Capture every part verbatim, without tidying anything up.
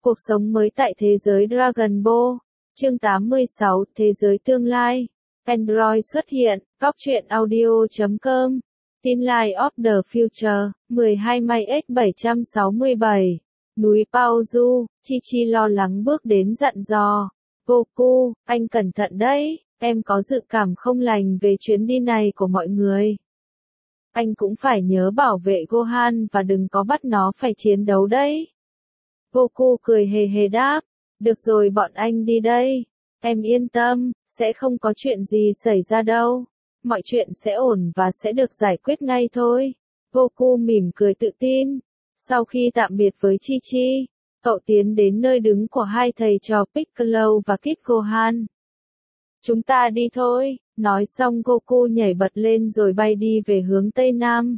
Cuộc sống mới tại thế giới Dragon Ball. Chương tám mươi sáu, Thế giới tương lai. Android xuất hiện, góc truyện audio chấm com. Tin Life of the Future, mười hai May X bảy sáu bảy. Núi Paozu, Chi Chi lo lắng bước đến dặn dò. Goku, anh cẩn thận đấy, em có dự cảm không lành về chuyến đi này của mọi người. Anh cũng phải nhớ bảo vệ Gohan và đừng có bắt nó phải chiến đấu đấy. Goku cười hề hề đáp, được rồi bọn anh đi đây. Em yên tâm, sẽ không có chuyện gì xảy ra đâu. Mọi chuyện sẽ ổn và sẽ được giải quyết ngay thôi. Goku mỉm cười tự tin. Sau khi tạm biệt với Chi Chi, cậu tiến đến nơi đứng của hai thầy trò Piccolo và Kid Gohan. Chúng ta đi thôi, nói xong Goku nhảy bật lên rồi bay đi về hướng Tây Nam.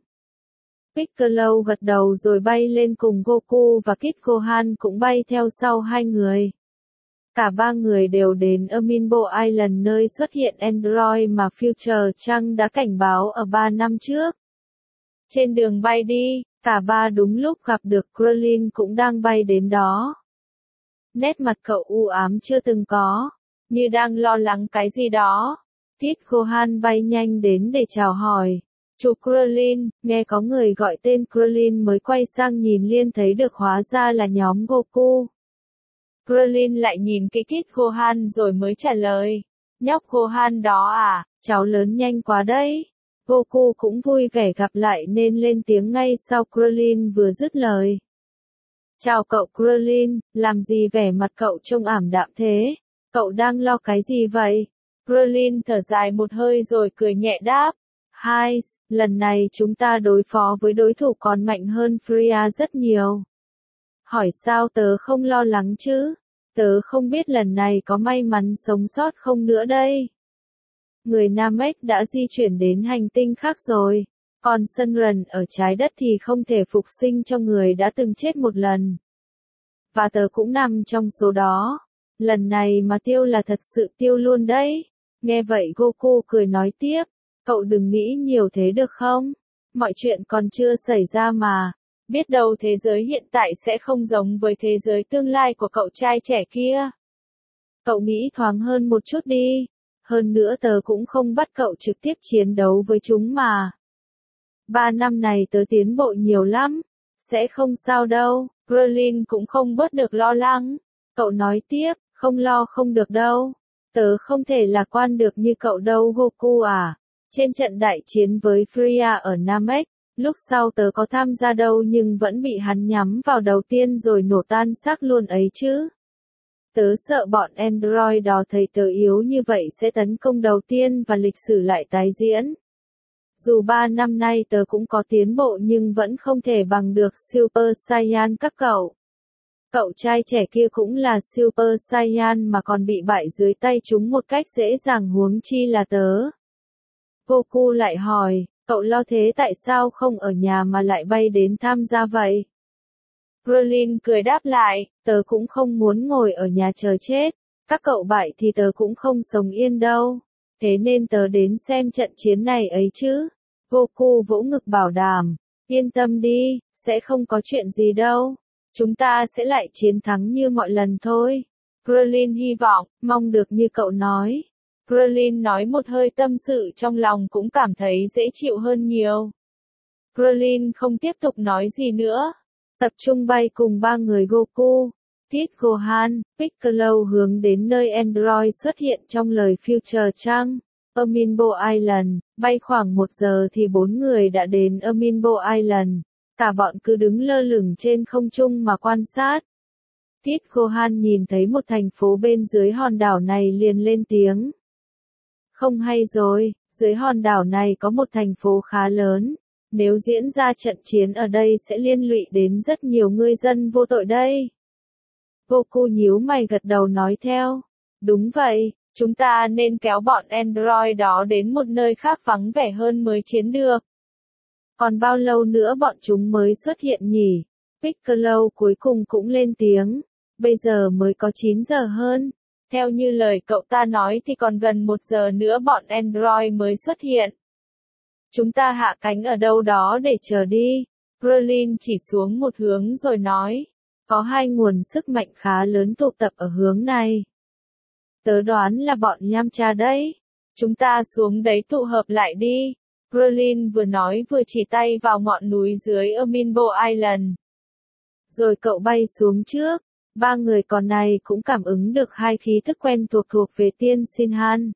Piccolo gật đầu rồi bay lên cùng Goku và Kid Gohan cũng bay theo sau hai người. Cả ba người đều đến Aminbo Island nơi xuất hiện Android mà Future Trunks đã cảnh báo ở ba năm trước. Trên đường bay đi, cả ba đúng lúc gặp được Krillin cũng đang bay đến đó. Nét mặt cậu u ám chưa từng có, như đang lo lắng cái gì đó. Kid Gohan bay nhanh đến để chào hỏi. Chú Krillin, nghe có người gọi tên Krillin mới quay sang nhìn liền thấy được hóa ra là nhóm Goku. Krillin lại nhìn kỹ Kid Gohan rồi mới trả lời. Nhóc Gohan đó à, cháu lớn nhanh quá đấy. Goku cũng vui vẻ gặp lại nên lên tiếng ngay sau Krillin vừa dứt lời. Chào cậu Krillin, làm gì vẻ mặt cậu trông ảm đạm thế? Cậu đang lo cái gì vậy? Krillin thở dài một hơi rồi cười nhẹ đáp. Hai, lần này chúng ta đối phó với đối thủ còn mạnh hơn Freya rất nhiều. Hỏi sao tớ không lo lắng chứ? Tớ không biết lần này có may mắn sống sót không nữa đây. Người Namek đã di chuyển đến hành tinh khác rồi. Còn Sunrun ở trái đất thì không thể phục sinh cho người đã từng chết một lần. Và tớ cũng nằm trong số đó. Lần này mà tiêu là thật sự tiêu luôn đấy. Nghe vậy Goku cười nói tiếp. Cậu đừng nghĩ nhiều thế được không? Mọi chuyện còn chưa xảy ra mà. Biết đâu thế giới hiện tại sẽ không giống với thế giới tương lai của cậu trai trẻ kia. Cậu nghĩ thoáng hơn một chút đi. Hơn nữa tớ cũng không bắt cậu trực tiếp chiến đấu với chúng mà. Ba năm này tớ tiến bộ nhiều lắm. Sẽ không sao đâu. Krillin cũng không bớt được lo lắng. Cậu nói tiếp, không lo không được đâu. Tớ không thể lạc quan được như cậu đâu Goku à. Trên trận đại chiến với Freya ở Namek, lúc sau tớ có tham gia đâu nhưng vẫn bị hắn nhắm vào đầu tiên rồi nổ tan xác luôn ấy chứ. Tớ sợ bọn Android đó thấy tớ yếu như vậy sẽ tấn công đầu tiên và lịch sử lại tái diễn. Dù ba năm nay tớ cũng có tiến bộ nhưng vẫn không thể bằng được Super Saiyan các cậu. Cậu trai trẻ kia cũng là Super Saiyan mà còn bị bại dưới tay chúng một cách dễ dàng huống chi là tớ. Goku lại hỏi, cậu lo thế tại sao không ở nhà mà lại bay đến tham gia vậy? Krillin cười đáp lại, tớ cũng không muốn ngồi ở nhà chờ chết. Các cậu bại thì tớ cũng không sống yên đâu. Thế nên tớ đến xem trận chiến này ấy chứ. Goku vỗ ngực bảo đảm, yên tâm đi, sẽ không có chuyện gì đâu. Chúng ta sẽ lại chiến thắng như mọi lần thôi. Krillin hy vọng, mong được như cậu nói. Krillin nói một hơi tâm sự trong lòng cũng cảm thấy dễ chịu hơn nhiều. Krillin không tiếp tục nói gì nữa. Tập trung bay cùng ba người Goku, Kid Gohan, Piccolo hướng đến nơi Android xuất hiện trong lời Future Trunks. Aminbo Island, bay khoảng một giờ thì bốn người đã đến Aminbo Island. Cả bọn cứ đứng lơ lửng trên không trung mà quan sát. Kid Gohan nhìn thấy một thành phố bên dưới hòn đảo này liền lên tiếng. Không hay rồi, dưới hòn đảo này có một thành phố khá lớn. Nếu diễn ra trận chiến ở đây sẽ liên lụy đến rất nhiều người dân vô tội đây. Goku nhíu mày gật đầu nói theo. Đúng vậy, chúng ta nên kéo bọn Android đó đến một nơi khác vắng vẻ hơn mới chiến được. Còn bao lâu nữa bọn chúng mới xuất hiện nhỉ? Piccolo cuối cùng cũng lên tiếng. Bây giờ mới có chín giờ hơn. Theo như lời cậu ta nói thì còn gần một giờ nữa bọn Android mới xuất hiện. Chúng ta hạ cánh ở đâu đó để chờ đi. Krillin chỉ xuống một hướng rồi nói. Có hai nguồn sức mạnh khá lớn tụ tập ở hướng này. Tớ đoán là bọn Yamcha đấy. Chúng ta xuống đấy tụ hợp lại đi. Krillin vừa nói vừa chỉ tay vào ngọn núi dưới Aminbo Island. Rồi cậu bay xuống trước. Ba người còn này cũng cảm ứng được hai khí thức quen thuộc thuộc về Tiên Shinhan,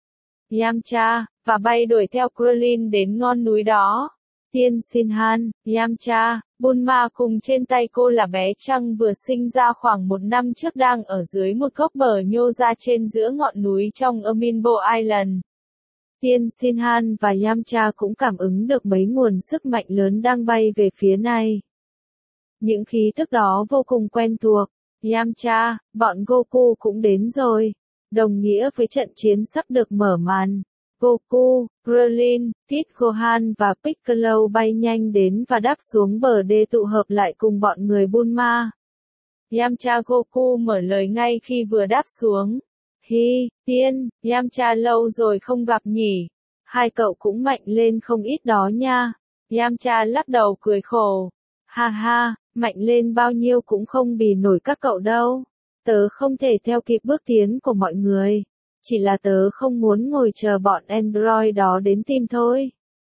Yamcha, và bay đuổi theo Krillin đến ngọn núi đó. Tiên Shinhan, Yamcha, Bulma cùng trên tay cô là bé Trăng vừa sinh ra khoảng một năm trước đang ở dưới một gốc bờ nhô ra trên giữa ngọn núi trong Aminbo Island. Tiên Shinhan và Yamcha cũng cảm ứng được mấy nguồn sức mạnh lớn đang bay về phía này. Những khí thức đó vô cùng quen thuộc. Yamcha, bọn Goku cũng đến rồi. Đồng nghĩa với trận chiến sắp được mở màn. Goku, Krillin, Kid Gohan và Piccolo bay nhanh đến và đáp xuống bờ đê tụ hợp lại cùng bọn người Bulma. Yamcha Goku mở lời ngay khi vừa đáp xuống. Hi, Tiên, Yamcha lâu rồi không gặp nhỉ. Hai cậu cũng mạnh lên không ít đó nha. Yamcha lắc đầu cười khổ. Ha ha, mạnh lên bao nhiêu cũng không bì nổi các cậu đâu. Tớ không thể theo kịp bước tiến của mọi người. Chỉ là tớ không muốn ngồi chờ bọn Android đó đến tìm thôi.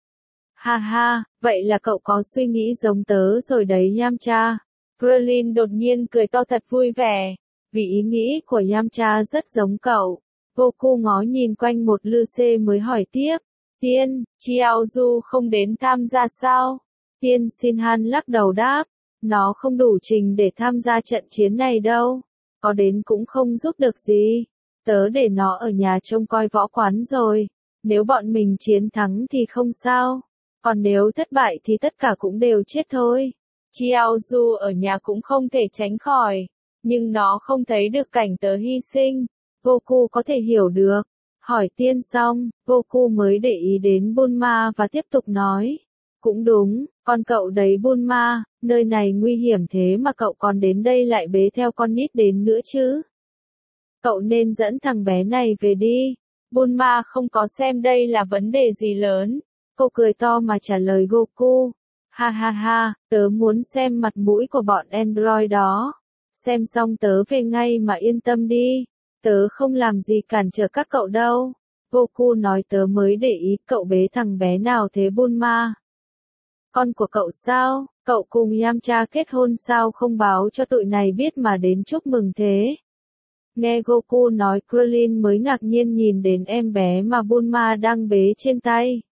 Ha ha, vậy là cậu có suy nghĩ giống tớ rồi đấy Yamcha. Krillin đột nhiên cười to thật vui vẻ. Vì ý nghĩ của Yamcha rất giống cậu. Goku ngó nhìn quanh một lư xê mới hỏi tiếp. Tiên, Chiaozu không đến tham gia sao? Tiên Shinhan lắc đầu đáp. Nó không đủ trình để tham gia trận chiến này đâu. Có đến cũng không giúp được gì. Tớ để nó ở nhà trông coi võ quán rồi. Nếu bọn mình chiến thắng thì không sao. Còn nếu thất bại thì tất cả cũng đều chết thôi. Chiaozu ở nhà cũng không thể tránh khỏi. Nhưng nó không thấy được cảnh tớ hy sinh. Goku có thể hiểu được. Hỏi Tiên xong, Goku mới để ý đến Bulma và tiếp tục nói. Cũng đúng, con cậu đấy Bulma, nơi này nguy hiểm thế mà cậu còn đến đây lại bế theo con nít đến nữa chứ. Cậu nên dẫn thằng bé này về đi. Bulma không có xem đây là vấn đề gì lớn. Cô cười to mà trả lời Goku. Ha ha ha, tớ muốn xem mặt mũi của bọn Android đó. Xem xong tớ về ngay mà yên tâm đi. Tớ không làm gì cản trở các cậu đâu. Goku nói tớ mới để ý cậu bế thằng bé nào thế Bulma. Con của cậu sao? Cậu cùng Yamcha kết hôn sao không báo cho tụi này biết mà đến chúc mừng thế? Nghe Goku nói Krillin mới ngạc nhiên nhìn đến em bé mà Bulma đang bế trên tay.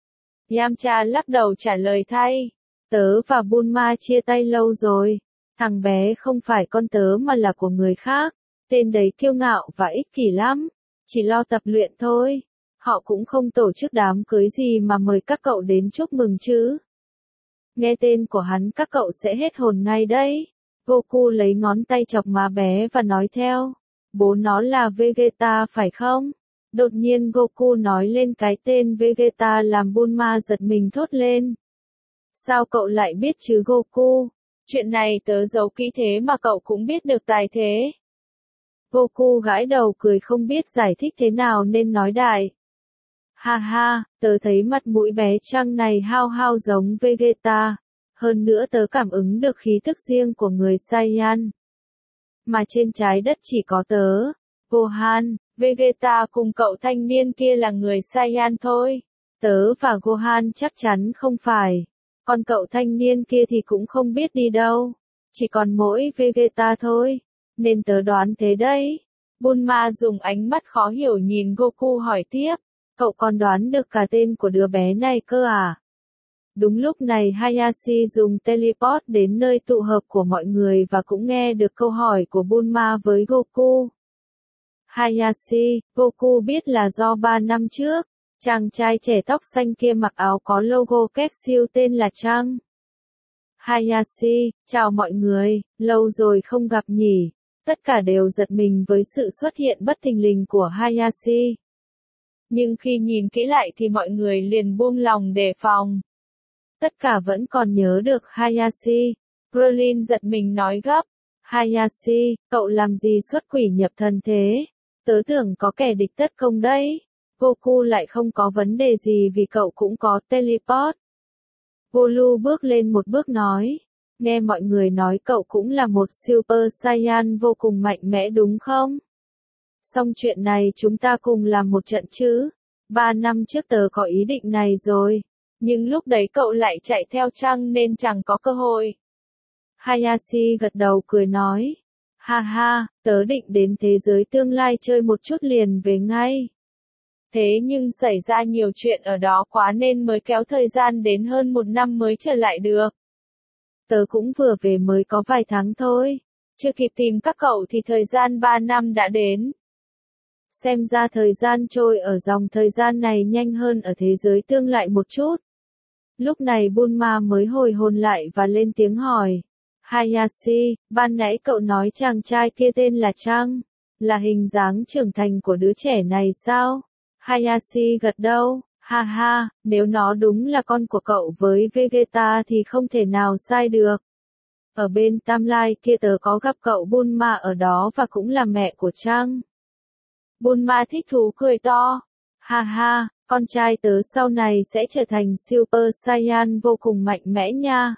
Yamcha lắc đầu trả lời thay. Tớ và Bulma chia tay lâu rồi. Thằng bé không phải con tớ mà là của người khác. Tên đấy kiêu ngạo và ích kỷ lắm. Chỉ lo tập luyện thôi. Họ cũng không tổ chức đám cưới gì mà mời các cậu đến chúc mừng chứ. Nghe tên của hắn các cậu sẽ hết hồn ngay đấy. Goku lấy ngón tay chọc má bé và nói theo. Bố nó là Vegeta phải không? Đột nhiên Goku nói lên cái tên Vegeta làm Bulma giật mình thốt lên. Sao cậu lại biết chứ Goku? Chuyện này tớ giấu kỹ thế mà cậu cũng biết được tài thế. Goku gãi đầu cười không biết giải thích thế nào nên nói đại. Ha ha, tớ thấy mặt mũi bé Trăng này hao hao giống Vegeta. Hơn nữa tớ cảm ứng được khí thức riêng của người Saiyan. Mà trên trái đất chỉ có tớ, Gohan, Vegeta cùng cậu thanh niên kia là người Saiyan thôi. Tớ và Gohan chắc chắn không phải. Còn cậu thanh niên kia thì cũng không biết đi đâu. Chỉ còn mỗi Vegeta thôi. Nên tớ đoán thế đấy. Bulma dùng ánh mắt khó hiểu nhìn Goku hỏi tiếp. Cậu còn đoán được cả tên của đứa bé này cơ à? Đúng lúc này Hayashi dùng teleport đến nơi tụ hợp của mọi người và cũng nghe được câu hỏi của Bulma với Goku. Hayashi, Goku biết là do ba năm trước, chàng trai trẻ tóc xanh kia mặc áo có logo capsule tên là Trăng. Hayashi, chào mọi người, lâu rồi không gặp nhỉ. Tất cả đều giật mình với sự xuất hiện bất thình lình của Hayashi. Nhưng khi nhìn kỹ lại thì mọi người liền buông lòng đề phòng. Tất cả vẫn còn nhớ được Hayashi. Krillin giật mình nói gấp. Hayashi, cậu làm gì xuất quỷ nhập thần thế? Tớ tưởng có kẻ địch tất công đấy. Goku lại không có vấn đề gì vì cậu cũng có teleport. Golu bước lên một bước nói. Nghe mọi người nói cậu cũng là một Super Saiyan vô cùng mạnh mẽ đúng không? Xong chuyện này chúng ta cùng làm một trận chứ? Ba năm trước tớ có ý định này rồi. Nhưng lúc đấy cậu lại chạy theo Trăng nên chẳng có cơ hội. Hayashi gật đầu cười nói. Ha ha, tớ định đến thế giới tương lai chơi một chút liền về ngay. Thế nhưng xảy ra nhiều chuyện ở đó quá nên mới kéo thời gian đến hơn một năm mới trở lại được. Tớ cũng vừa về mới có vài tháng thôi. Chưa kịp tìm các cậu thì thời gian ba năm đã đến. Xem ra thời gian trôi ở dòng thời gian này nhanh hơn ở thế giới tương lại một chút. Lúc này Bulma mới hồi hồn lại và lên tiếng hỏi. Hayashi, ban nãy cậu nói chàng trai kia tên là Trăng, là hình dáng trưởng thành của đứa trẻ này sao? Hayashi gật đầu, ha ha, nếu nó đúng là con của cậu với Vegeta thì không thể nào sai được. Ở bên timeline kia tớ có gặp cậu Bulma ở đó và cũng là mẹ của Trăng. Bulma thích thú cười to, ha ha, con trai tớ sau này sẽ trở thành Super Saiyan vô cùng mạnh mẽ nha.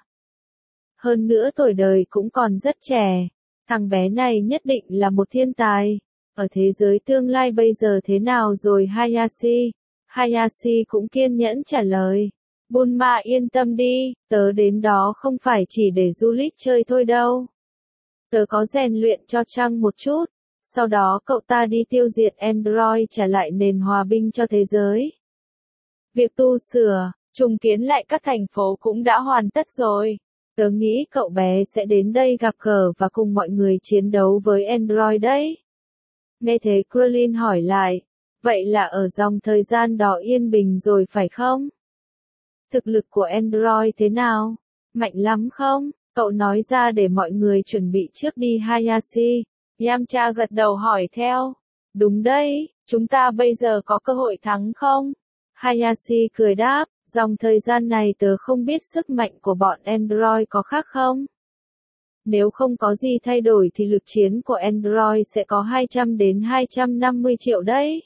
Hơn nữa tuổi đời cũng còn rất trẻ. Thằng bé này nhất định là một thiên tài. Ở thế giới tương lai bây giờ thế nào rồi Hayashi? Hayashi cũng kiên nhẫn trả lời. Bulma yên tâm đi, tớ đến đó không phải chỉ để du lịch chơi thôi đâu. Tớ có rèn luyện cho Trăng một chút. Sau đó cậu ta đi tiêu diệt Android trả lại nền hòa bình cho thế giới. Việc tu sửa, trùng kiến lại các thành phố cũng đã hoàn tất rồi. Tớ nghĩ cậu bé sẽ đến đây gặp gỡ và cùng mọi người chiến đấu với Android đấy. Nghe thế Krillin hỏi lại, vậy là ở dòng thời gian đó yên bình rồi phải không? Thực lực của Android thế nào? Mạnh lắm không? Cậu nói ra để mọi người chuẩn bị trước đi Hayashi. Yamcha gật đầu hỏi theo. Đúng đấy, chúng ta bây giờ có cơ hội thắng không? Hayashi cười đáp. Dòng thời gian này tớ không biết sức mạnh của bọn Android có khác không? Nếu không có gì thay đổi thì lực chiến của Android sẽ có hai trăm đến hai trăm năm mươi triệu đấy.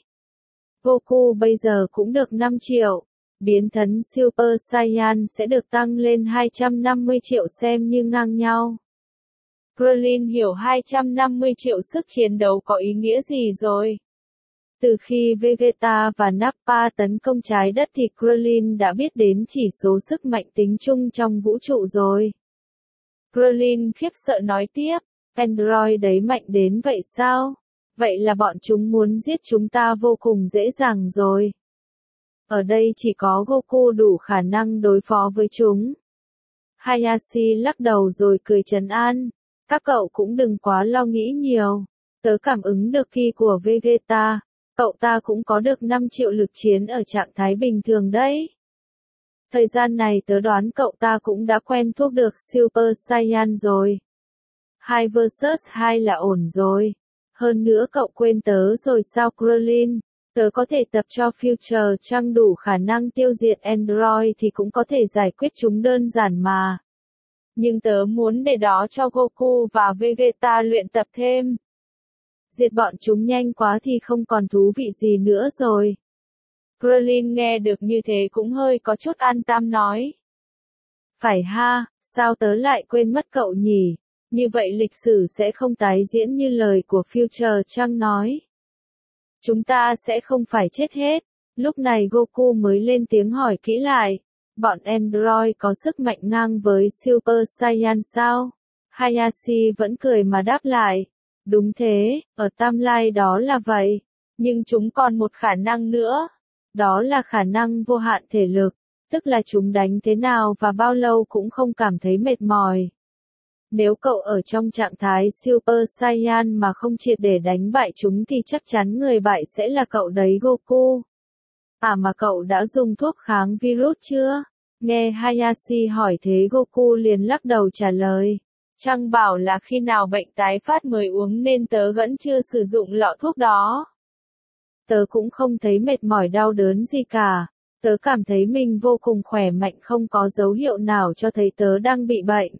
Goku bây giờ cũng được năm triệu. Biến thân Super Saiyan sẽ được tăng lên hai trăm năm mươi triệu xem như ngang nhau. Krillin hiểu hai trăm năm mươi triệu sức chiến đấu có ý nghĩa gì rồi. Từ khi Vegeta và Nappa tấn công trái đất thì Krillin đã biết đến chỉ số sức mạnh tính chung trong vũ trụ rồi. Krillin khiếp sợ nói tiếp, Android đấy mạnh đến vậy sao? Vậy là bọn chúng muốn giết chúng ta vô cùng dễ dàng rồi. Ở đây chỉ có Goku đủ khả năng đối phó với chúng. Hayashi lắc đầu rồi cười trấn an. Các cậu cũng đừng quá lo nghĩ nhiều. Tớ cảm ứng được ki của Vegeta. Cậu ta cũng có được năm triệu lực chiến ở trạng thái bình thường đấy. Thời gian này tớ đoán cậu ta cũng đã quen thuộc được Super Saiyan rồi. hai versus hai là ổn rồi. Hơn nữa cậu quên tớ rồi sao Krillin? Tớ có thể tập cho Future Trăng đủ khả năng tiêu diệt Android thì cũng có thể giải quyết chúng đơn giản mà. Nhưng tớ muốn để đó cho Goku và Vegeta luyện tập thêm. Diệt bọn chúng nhanh quá thì không còn thú vị gì nữa rồi. Krillin nghe được như thế cũng hơi có chút an tâm nói. Phải ha, sao tớ lại quên mất cậu nhỉ? Như vậy lịch sử sẽ không tái diễn như lời của Future Trăng nói. Chúng ta sẽ không phải chết hết. Lúc này Goku mới lên tiếng hỏi kỹ lại. Bọn Android có sức mạnh ngang với Super Saiyan sao? Hayashi vẫn cười mà đáp lại. Đúng thế, ở timeline đó là vậy. Nhưng chúng còn một khả năng nữa. Đó là khả năng vô hạn thể lực. Tức là chúng đánh thế nào và bao lâu cũng không cảm thấy mệt mỏi. Nếu cậu ở trong trạng thái Super Saiyan mà không triệt để đánh bại chúng thì chắc chắn người bại sẽ là cậu đấy Goku. À mà cậu đã dùng thuốc kháng virus chưa? Nghe Hayashi hỏi thế Goku liền lắc đầu trả lời. Trăng bảo là khi nào bệnh tái phát mới uống nên tớ vẫn chưa sử dụng lọ thuốc đó. Tớ cũng không thấy mệt mỏi đau đớn gì cả. Tớ cảm thấy mình vô cùng khỏe mạnh không có dấu hiệu nào cho thấy tớ đang bị bệnh.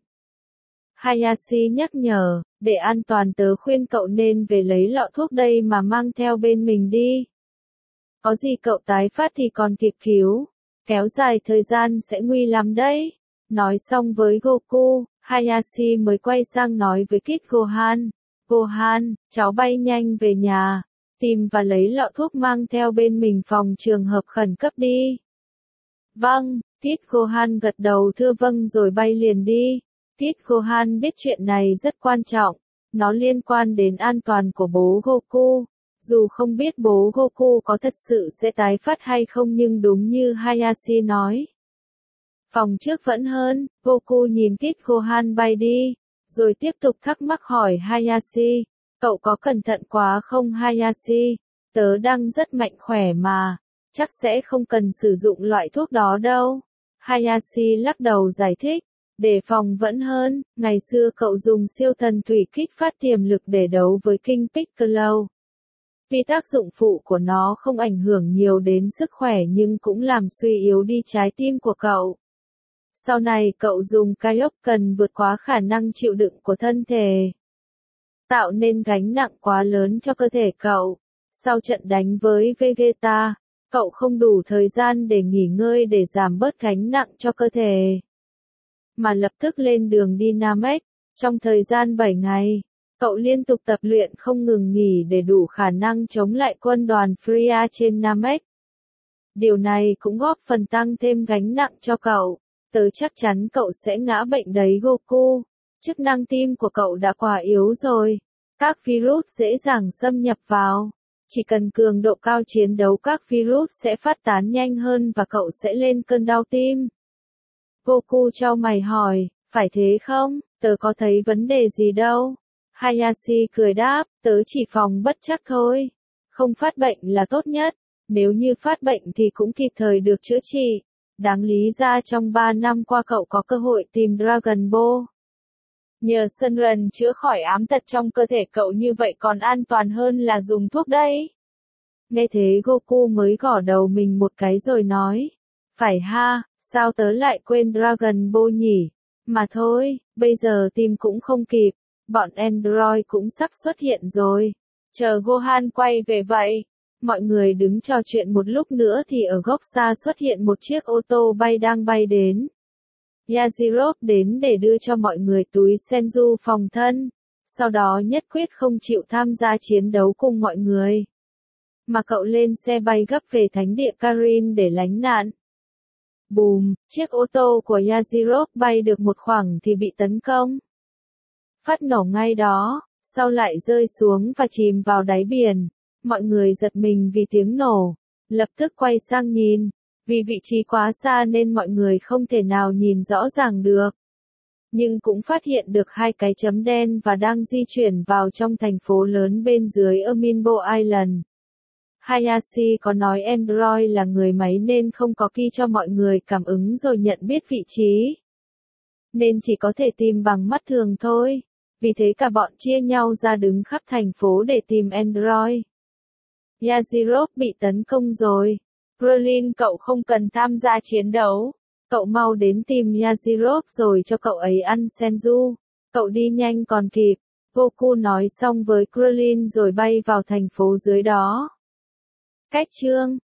Hayashi nhắc nhở, để an toàn tớ khuyên cậu nên về lấy lọ thuốc đây mà mang theo bên mình đi. Có gì cậu tái phát thì còn kịp cứu. Kéo dài thời gian sẽ nguy lắm đấy. Nói xong với Goku, Hayashi mới quay sang nói với Kid Gohan. Gohan, cháu bay nhanh về nhà, tìm và lấy lọ thuốc mang theo bên mình phòng trường hợp khẩn cấp đi. Vâng, Kid Gohan gật đầu thưa vâng rồi bay liền đi. Kid Gohan biết chuyện này rất quan trọng, nó liên quan đến an toàn của bố Goku. Dù không biết bố Goku có thật sự sẽ tái phát hay không nhưng đúng như Hayashi nói. Phòng trước vẫn hơn, Goku nhìn Kid Gohan bay đi, rồi tiếp tục thắc mắc hỏi Hayashi, cậu có cẩn thận quá không Hayashi? Tớ đang rất mạnh khỏe mà, chắc sẽ không cần sử dụng loại thuốc đó đâu. Hayashi lắc đầu giải thích, để phòng vẫn hơn, ngày xưa cậu dùng siêu thần thủy kích phát tiềm lực để đấu với King Piccolo. Vì tác dụng phụ của nó không ảnh hưởng nhiều đến sức khỏe nhưng cũng làm suy yếu đi trái tim của cậu. Sau này cậu dùng Kaioken vượt quá khả năng chịu đựng của thân thể, tạo nên gánh nặng quá lớn cho cơ thể cậu. Sau trận đánh với Vegeta, cậu không đủ thời gian để nghỉ ngơi để giảm bớt gánh nặng cho cơ thể, mà lập tức lên đường đi Namek. Trong thời gian bảy ngày, cậu liên tục tập luyện không ngừng nghỉ để đủ khả năng chống lại quân đoàn Freezer trên Namek. Điều này cũng góp phần tăng thêm gánh nặng cho cậu. Tớ chắc chắn cậu sẽ ngã bệnh đấy Goku. Chức năng tim của cậu đã quá yếu rồi. Các virus dễ dàng xâm nhập vào. Chỉ cần cường độ cao chiến đấu các virus sẽ phát tán nhanh hơn và cậu sẽ lên cơn đau tim. Goku chau mày hỏi, phải thế không? Tớ có thấy vấn đề gì đâu. Hayashi cười đáp, tớ chỉ phòng bất trắc thôi. Không phát bệnh là tốt nhất. Nếu như phát bệnh thì cũng kịp thời được chữa trị. Đáng lý ra trong ba năm qua cậu có cơ hội tìm Dragon Ball. Nhờ Shenron chữa khỏi ám tật trong cơ thể cậu như vậy còn an toàn hơn là dùng thuốc đấy. Nghe thế Goku mới gõ đầu mình một cái rồi nói. Phải ha, sao tớ lại quên Dragon Ball nhỉ? Mà thôi, bây giờ tìm cũng không kịp. Bọn Android cũng sắp xuất hiện rồi. Chờ Gohan quay về vậy. Mọi người đứng trò chuyện một lúc nữa thì ở góc xa xuất hiện một chiếc ô tô bay đang bay đến. Yajirobe đến để đưa cho mọi người túi Senju phòng thân. Sau đó nhất quyết không chịu tham gia chiến đấu cùng mọi người. Mà cậu lên xe bay gấp về thánh địa Karin để lánh nạn. Bùm, chiếc ô tô của Yajirobe bay được một khoảng thì bị tấn công. Phát nổ ngay đó, sau lại rơi xuống và chìm vào đáy biển. Mọi người giật mình vì tiếng nổ, lập tức quay sang nhìn, vì vị trí quá xa nên mọi người không thể nào nhìn rõ ràng được. Nhưng cũng phát hiện được hai cái chấm đen và đang di chuyển vào trong thành phố lớn bên dưới Aminbo Island. Hayashi có nói Android là người máy nên không có key cho mọi người cảm ứng rồi nhận biết vị trí. Nên chỉ có thể tìm bằng mắt thường thôi. Vì thế cả bọn chia nhau ra đứng khắp thành phố để tìm Android. Yajirobe bị tấn công rồi. Krillin cậu không cần tham gia chiến đấu. Cậu mau đến tìm Yajirobe rồi cho cậu ấy ăn Senju. Cậu đi nhanh còn kịp. Goku nói xong với Krillin rồi bay vào thành phố dưới đó. Cách chương